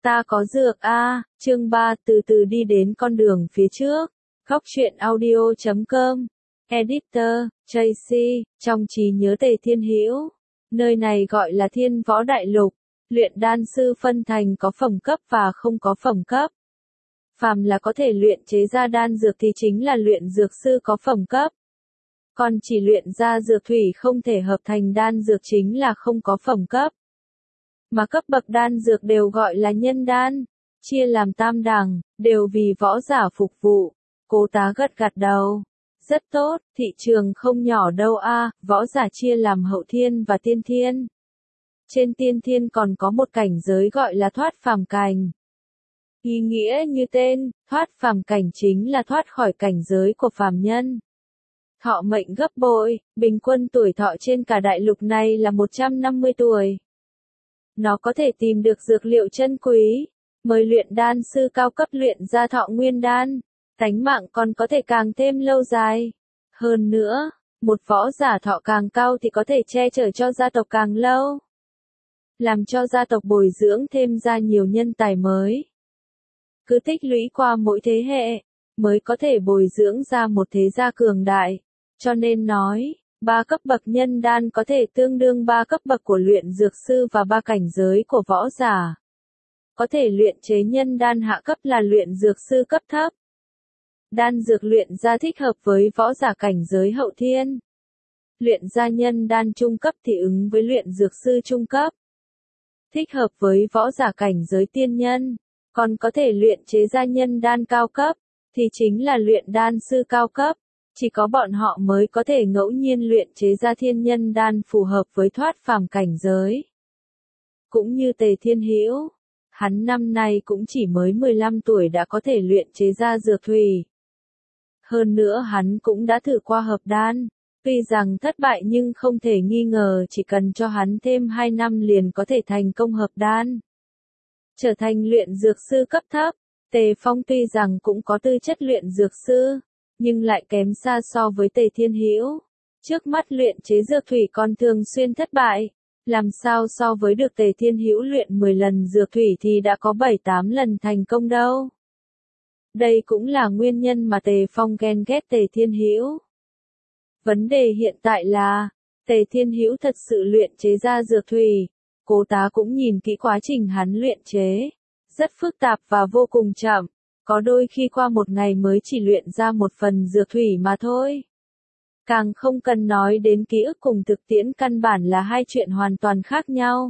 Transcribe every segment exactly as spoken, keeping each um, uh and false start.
Ta có dược a, chương ba từ từ đi đến con đường phía trước. Góc truyện audio chấm com. Editor, Tracy, trong trí nhớ Tề Thiên Hữu. Nơi này gọi là Thiên Võ Đại Lục. Luyện đan sư phân thành có phẩm cấp và không có phẩm cấp. Phàm là có thể luyện chế ra đan dược thì chính là luyện dược sư có phẩm cấp. Còn chỉ luyện ra dược thủy không thể hợp thành đan dược chính là không có phẩm cấp. Mà cấp bậc đan dược đều gọi là nhân đan, chia làm tam đẳng, đều vì võ giả phục vụ. Cố Tá gật gật đầu. Rất tốt, thị trường không nhỏ đâu a, võ giả chia làm hậu thiên và tiên thiên. Trên tiên thiên còn có một cảnh giới gọi là thoát phàm cảnh. Ý nghĩa như tên, thoát phàm cảnh chính là thoát khỏi cảnh giới của phàm nhân. Thọ mệnh gấp bội, bình quân tuổi thọ trên cả đại lục này là một trăm năm mươi tuổi. Nó có thể tìm được dược liệu chân quý, mời luyện đan sư cao cấp luyện ra thọ nguyên đan, tánh mạng còn có thể càng thêm lâu dài. Hơn nữa, một võ giả thọ càng cao thì có thể che chở cho gia tộc càng lâu, làm cho gia tộc bồi dưỡng thêm ra nhiều nhân tài mới. Cứ tích lũy qua mỗi thế hệ, mới có thể bồi dưỡng ra một thế gia cường đại. Cho nên nói, ba cấp bậc nhân đan có thể tương đương ba cấp bậc của luyện dược sư và ba cảnh giới của võ giả. Có thể luyện chế nhân đan hạ cấp là luyện dược sư cấp thấp. Đan dược luyện ra thích hợp với võ giả cảnh giới hậu thiên. Luyện ra nhân đan trung cấp thì ứng với luyện dược sư trung cấp. Thích hợp với võ giả cảnh giới tiên nhân. Còn có thể luyện chế ra nhân đan cao cấp, thì chính là luyện đan sư cao cấp. Chỉ có bọn họ mới có thể ngẫu nhiên luyện chế ra thiên nhân đan phù hợp với thoát phàm cảnh giới. Cũng như Tề Thiên Hữu, hắn năm nay cũng chỉ mới mười lăm tuổi đã có thể luyện chế ra dược thủy. Hơn nữa hắn cũng đã thử qua hợp đan, tuy rằng thất bại nhưng không thể nghi ngờ chỉ cần cho hắn thêm hai năm liền có thể thành công hợp đan. Trở thành luyện dược sư cấp thấp, Tề Phong tuy rằng cũng có tư chất luyện dược sư, nhưng lại kém xa so với Tề Thiên Hữu. Trước mắt luyện chế dược thủy còn thường xuyên thất bại, làm sao so với được Tề Thiên Hữu luyện mười lần dược thủy thì đã có bảy tám lần thành công đâu. Đây cũng là nguyên nhân mà Tề Phong ghen ghét Tề Thiên Hữu. Vấn đề hiện tại là, Tề Thiên Hữu thật sự luyện chế ra dược thủy. Cố Tá cũng nhìn kỹ quá trình hắn luyện chế, rất phức tạp và vô cùng chậm, có đôi khi qua một ngày mới chỉ luyện ra một phần dược thủy mà thôi. Càng không cần nói đến ký ức cùng thực tiễn căn bản là hai chuyện hoàn toàn khác nhau.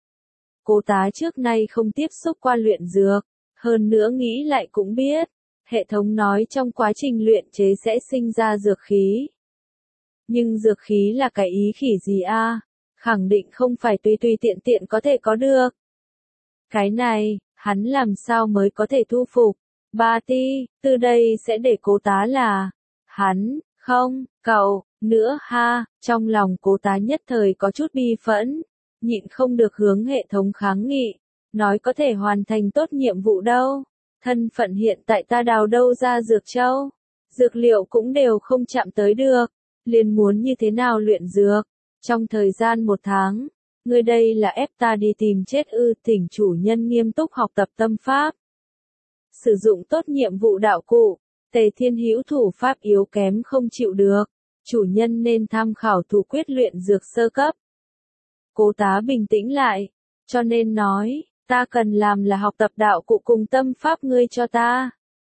Cố Tá trước nay không tiếp xúc qua luyện dược, hơn nữa nghĩ lại cũng biết, hệ thống nói trong quá trình luyện chế sẽ sinh ra dược khí. Nhưng dược khí là cái ý khỉ gì a? Khẳng định không phải tùy tùy tiện tiện có thể có được. Cái này, hắn làm sao mới có thể thu phục? Ba ti, từ đây sẽ để Cố Tá là hắn, không, cậu, nữa ha, trong lòng Cố Tá nhất thời có chút bi phẫn, nhịn không được hướng hệ thống kháng nghị, nói có thể hoàn thành tốt nhiệm vụ đâu. Thân phận hiện tại ta đào đâu ra dược châu, dược liệu cũng đều không chạm tới được, liền muốn như thế nào luyện dược. Trong thời gian một tháng, ngươi đây là ép ta đi tìm chết ư? Thỉnh chủ nhân nghiêm túc học tập tâm pháp. Sử dụng tốt nhiệm vụ đạo cụ, Tề Thiên Hữu thủ pháp yếu kém không chịu được, chủ nhân nên tham khảo thủ quyết luyện dược sơ cấp. Cố Tá bình tĩnh lại, cho nên nói, ta cần làm là học tập đạo cụ cùng tâm pháp ngươi cho ta.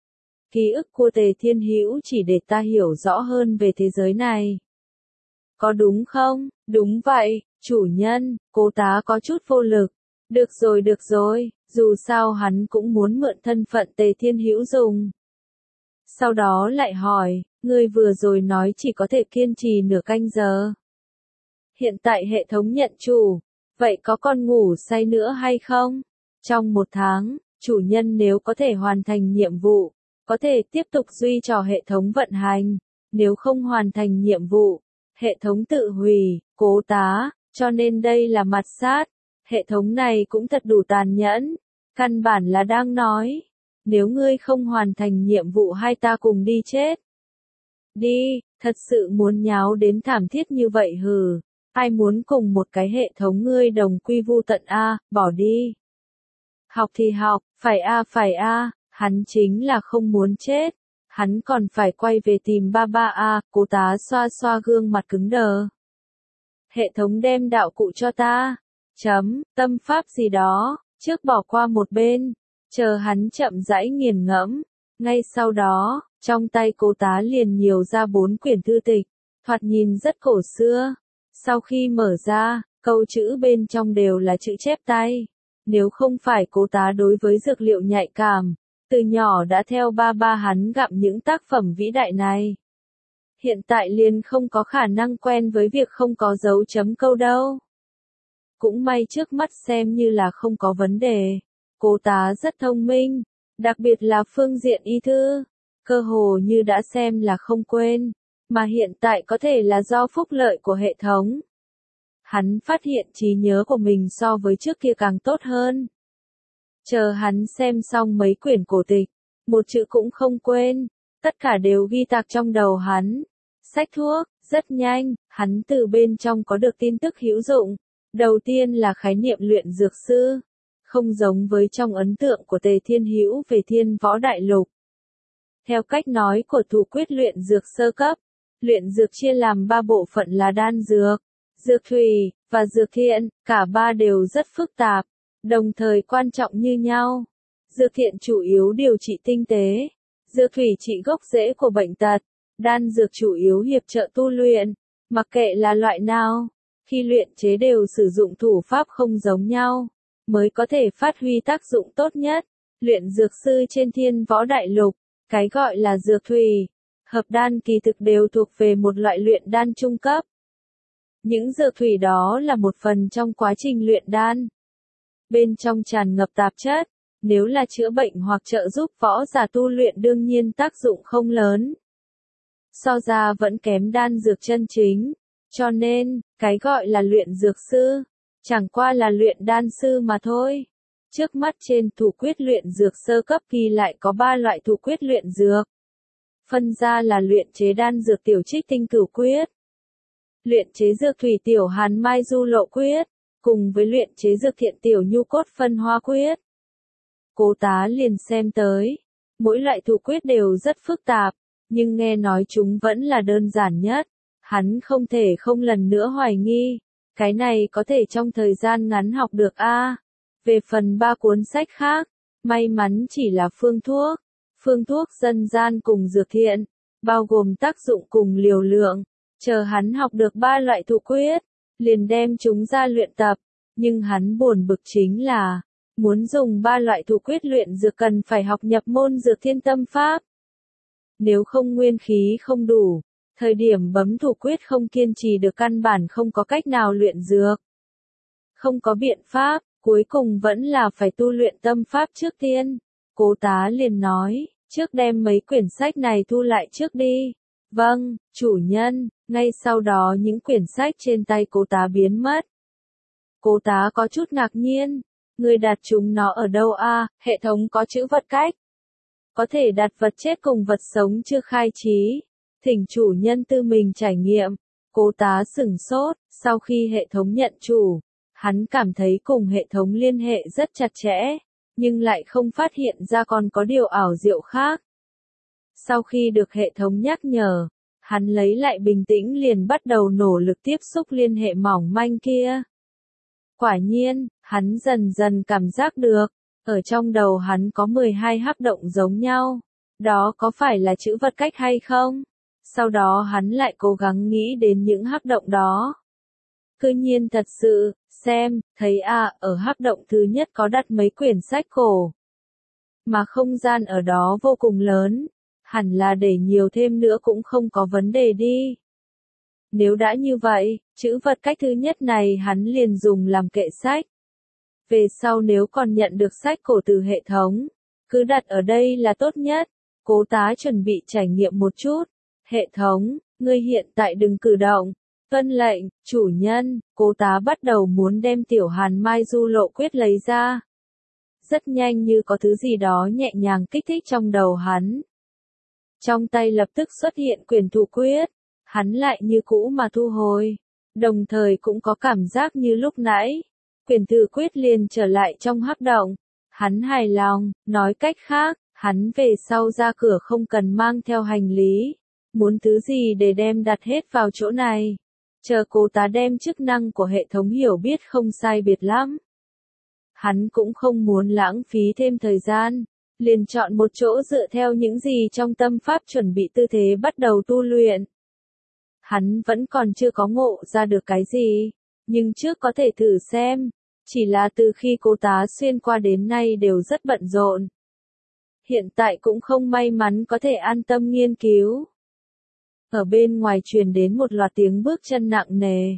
Ký ức của Tề Thiên Hữu chỉ để ta hiểu rõ hơn về thế giới này. Có đúng không? Đúng vậy, chủ nhân. Cố Tá có chút vô lực. Được rồi được rồi, dù sao hắn cũng muốn mượn thân phận Tề Thiên Hữu dùng. Sau đó lại hỏi, ngươi vừa rồi nói chỉ có thể kiên trì nửa canh giờ. Hiện tại hệ thống nhận chủ, vậy có con ngủ say nữa hay không? Trong một tháng, chủ nhân nếu có thể hoàn thành nhiệm vụ, có thể tiếp tục duy trì hệ thống vận hành, nếu không hoàn thành nhiệm vụ, hệ thống tự hủy. Cố Tá, cho nên đây là mặt sát, hệ thống này cũng thật đủ tàn nhẫn, căn bản là đang nói, nếu ngươi không hoàn thành nhiệm vụ hai ta cùng đi chết. Đi, thật sự muốn nháo đến thảm thiết như vậy hừ, ai muốn cùng một cái hệ thống ngươi đồng quy vu tận a, bỏ đi. Học thì học, phải a phải a, hắn chính là không muốn chết. Hắn còn phải quay về tìm ba ba a, cố tá xoa xoa gương mặt cứng đờ. Hệ thống đem đạo cụ cho ta. Chấm, tâm pháp gì đó, trước bỏ qua một bên, chờ hắn chậm rãi nghiền ngẫm. Ngay sau đó, trong tay cố tá liền nhiều ra bốn quyển thư tịch, thoạt nhìn rất cổ xưa. Sau khi mở ra, câu chữ bên trong đều là chữ chép tay. Nếu không phải cố tá đối với dược liệu nhạy cảm, từ nhỏ đã theo ba ba hắn gặm những tác phẩm vĩ đại này. Hiện tại liền không có khả năng quen với việc không có dấu chấm câu đâu. Cũng may trước mắt xem như là không có vấn đề. Cố tá rất thông minh, đặc biệt là phương diện y thư, cơ hồ như đã xem là không quên, mà hiện tại có thể là do phúc lợi của hệ thống. Hắn phát hiện trí nhớ của mình so với trước kia càng tốt hơn. Chờ hắn xem xong mấy quyển cổ tịch, một chữ cũng không quên, tất cả đều ghi tạc trong đầu hắn. Sách thuốc, rất nhanh, hắn từ bên trong có được tin tức hữu dụng. Đầu tiên là khái niệm luyện dược sư, không giống với trong ấn tượng của Tề Thiên Hữu về Thiên Võ Đại Lục. Theo cách nói của thủ quyết luyện dược sơ cấp, luyện dược chia làm ba bộ phận là đan dược, dược thủy, và dược thiện, cả ba đều rất phức tạp, đồng thời quan trọng như nhau. Dược thiện chủ yếu điều trị tinh tế, dược thủy trị gốc rễ của bệnh tật, đan dược chủ yếu hiệp trợ tu luyện, mặc kệ là loại nào. Khi luyện chế đều sử dụng thủ pháp không giống nhau, mới có thể phát huy tác dụng tốt nhất. Luyện dược sư trên Thiên Võ Đại Lục, cái gọi là dược thủy, hợp đan kỳ thực đều thuộc về một loại luyện đan trung cấp. Những dược thủy đó là một phần trong quá trình luyện đan. Bên trong tràn ngập tạp chất, nếu là chữa bệnh hoặc trợ giúp võ giả tu luyện đương nhiên tác dụng không lớn. So ra vẫn kém đan dược chân chính. Cho nên, cái gọi là luyện dược sư, chẳng qua là luyện đan sư mà thôi. Trước mắt trên thủ quyết luyện dược sơ cấp ghi lại có ba loại thủ quyết luyện dược. Phân ra là luyện chế đan dược tiểu trích tinh cửu quyết, luyện chế dược thủy tiểu hàn mai du lộ quyết, cùng với luyện chế dược thiện tiểu nhu cốt phân hoa quyết. Cố tá liền xem tới, mỗi loại thủ quyết đều rất phức tạp, nhưng nghe nói chúng vẫn là đơn giản nhất. Hắn không thể không lần nữa hoài nghi, cái này có thể trong thời gian ngắn học được a. Về phần ba cuốn sách khác, may mắn chỉ là phương thuốc, phương thuốc dân gian cùng dược thiện, bao gồm tác dụng cùng liều lượng. Chờ hắn học được ba loại thủ quyết, liền đem chúng ra luyện tập, nhưng hắn buồn bực chính là, muốn dùng ba loại thủ quyết luyện dược cần phải học nhập môn dược thiên tâm pháp. Nếu không nguyên khí không đủ, thời điểm bấm thủ quyết không kiên trì được căn bản không có cách nào luyện dược. Không có biện pháp, cuối cùng vẫn là phải tu luyện tâm pháp trước tiên. Cố tá liền nói, trước đem mấy quyển sách này thu lại trước đi. Vâng, chủ nhân. Ngay sau đó những quyển sách trên tay cố tá biến mất. Cố tá có chút ngạc nhiên, người đặt chúng nó ở đâu a? Hệ thống có chữ vật cách. Có thể đặt vật chết cùng vật sống chưa khai trí. Thỉnh chủ nhân tư mình trải nghiệm. Cố tá sửng sốt, sau khi hệ thống nhận chủ, hắn cảm thấy cùng hệ thống liên hệ rất chặt chẽ, nhưng lại không phát hiện ra còn có điều ảo diệu khác. Sau khi được hệ thống nhắc nhở, hắn lấy lại bình tĩnh liền bắt đầu nỗ lực tiếp xúc liên hệ mỏng manh kia. Quả nhiên, hắn dần dần cảm giác được, ở trong đầu hắn có mười hai hắc động giống nhau. Đó có phải là chữ vật cách hay không? Sau đó hắn lại cố gắng nghĩ đến những hắc động đó. Cứ nhiên thật sự, xem, thấy à, ở hắc động thứ nhất có đặt mấy quyển sách cổ. Mà không gian ở đó vô cùng lớn, hẳn là để nhiều thêm nữa cũng không có vấn đề đi. Nếu đã như vậy, chữ vật cách thứ nhất này hắn liền dùng làm kệ sách. Về sau nếu còn nhận được sách cổ từ hệ thống, cứ đặt ở đây là tốt nhất. Cố tá chuẩn bị trải nghiệm một chút. Hệ thống, ngươi hiện tại đừng cử động. Tuân lệnh, chủ nhân. Cố tá bắt đầu muốn đem tiểu hàn mai du lộ quyết lấy ra. Rất nhanh như có thứ gì đó nhẹ nhàng kích thích trong đầu hắn. Trong tay lập tức xuất hiện quyển thủ quyết. Hắn lại như cũ mà thu hồi. Đồng thời cũng có cảm giác như lúc nãy. Quyển thủ quyết liền trở lại trong hắc động. Hắn hài lòng, nói cách khác, hắn về sau ra cửa không cần mang theo hành lý, muốn thứ gì để đem đặt hết vào chỗ này. Chờ cô tá đem chức năng của hệ thống hiểu biết không sai biệt lắm. Hắn cũng không muốn lãng phí thêm thời gian, liền chọn một chỗ dựa theo những gì trong tâm pháp chuẩn bị tư thế bắt đầu tu luyện. Hắn vẫn còn chưa có ngộ ra được cái gì, nhưng trước có thể thử xem, chỉ là từ khi cô tá xuyên qua đến nay đều rất bận rộn. Hiện tại cũng không may mắn có thể an tâm nghiên cứu. Ở bên ngoài truyền đến một loạt tiếng bước chân nặng nề.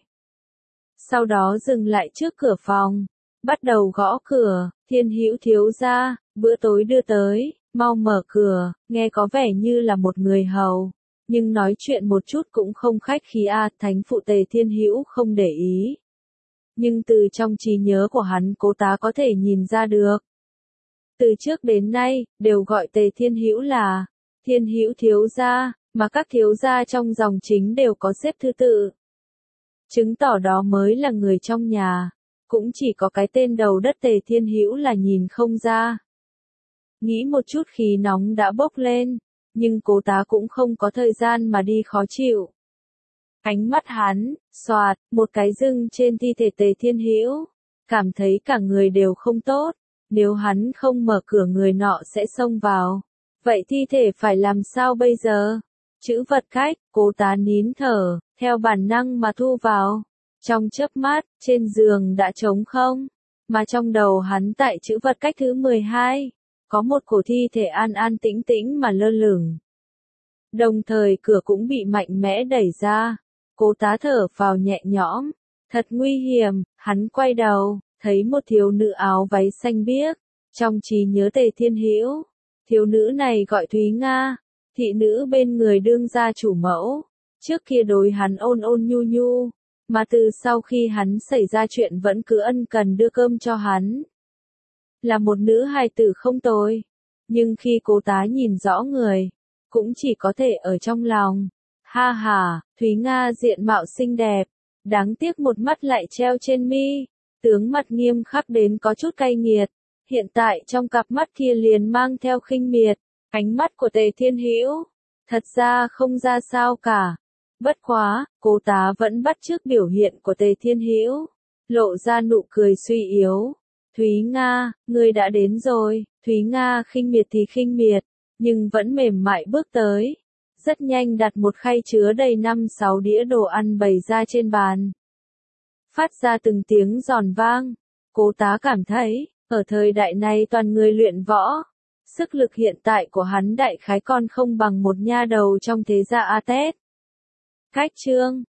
Sau đó dừng lại trước cửa phòng, bắt đầu gõ cửa, Thiên Hữu thiếu gia, bữa tối đưa tới, mau mở cửa, nghe có vẻ như là một người hầu, nhưng nói chuyện một chút cũng không khách khí a, à, thánh phụ Tề Thiên Hữu không để ý. Nhưng từ trong trí nhớ của hắn cô tá có thể nhìn ra được. Từ trước đến nay, đều gọi Tề Thiên Hữu là Thiên Hữu thiếu gia, mà các thiếu gia trong dòng chính đều có xếp thứ tự. Chứng tỏ đó mới là người trong nhà, cũng chỉ có cái tên đầu đất Tề Thiên Hữu là nhìn không ra. Nghĩ một chút khí nóng đã bốc lên, nhưng cố tá cũng không có thời gian mà đi khó chịu. Ánh mắt hắn, xoạt, một cái dưng trên thi thể Tề Thiên Hữu, cảm thấy cả người đều không tốt, nếu hắn không mở cửa người nọ sẽ xông vào. Vậy thi thể phải làm sao bây giờ? Chữ vật cách, cố tá nín thở, theo bản năng mà thu vào. Trong chớp mắt, trên giường đã trống không, mà trong đầu hắn tại chữ vật cách thứ mười hai, có một cổ thi thể an an tĩnh tĩnh mà lơ lửng. Đồng thời cửa cũng bị mạnh mẽ đẩy ra, cố tá thở vào nhẹ nhõm, thật nguy hiểm, hắn quay đầu, thấy một thiếu nữ áo váy xanh biếc, trong trí nhớ Tề Thiên Hữu, thiếu nữ này gọi Thúy Nga, thị nữ bên người đương gia chủ mẫu, trước kia đối hắn ôn ôn nhu nhu, mà từ sau khi hắn xảy ra chuyện vẫn cứ ân cần đưa cơm cho hắn. Là một nữ hài tử không tồi, nhưng khi cố tá nhìn rõ người, cũng chỉ có thể ở trong lòng. Ha ha, Thúy Nga diện mạo xinh đẹp, đáng tiếc một mắt lại treo trên mi, tướng mặt nghiêm khắc đến có chút cay nghiệt, hiện tại trong cặp mắt kia liền mang theo khinh miệt, ánh mắt của Tề Thiên Hữu, thật ra không ra sao cả. Bất quá, cố tá vẫn bắt chước biểu hiện của Tề Thiên Hữu, lộ ra nụ cười suy yếu. Thúy Nga, ngươi đã đến rồi. Thúy Nga khinh miệt thì khinh miệt, nhưng vẫn mềm mại bước tới. Rất nhanh đặt một khay chứa đầy năm sáu đĩa đồ ăn bày ra trên bàn. Phát ra từng tiếng giòn vang. Cố tá cảm thấy, ở thời đại này toàn người luyện võ. Sức lực hiện tại của hắn đại khái còn không bằng một nha đầu trong thế gia A Tết. Cách chương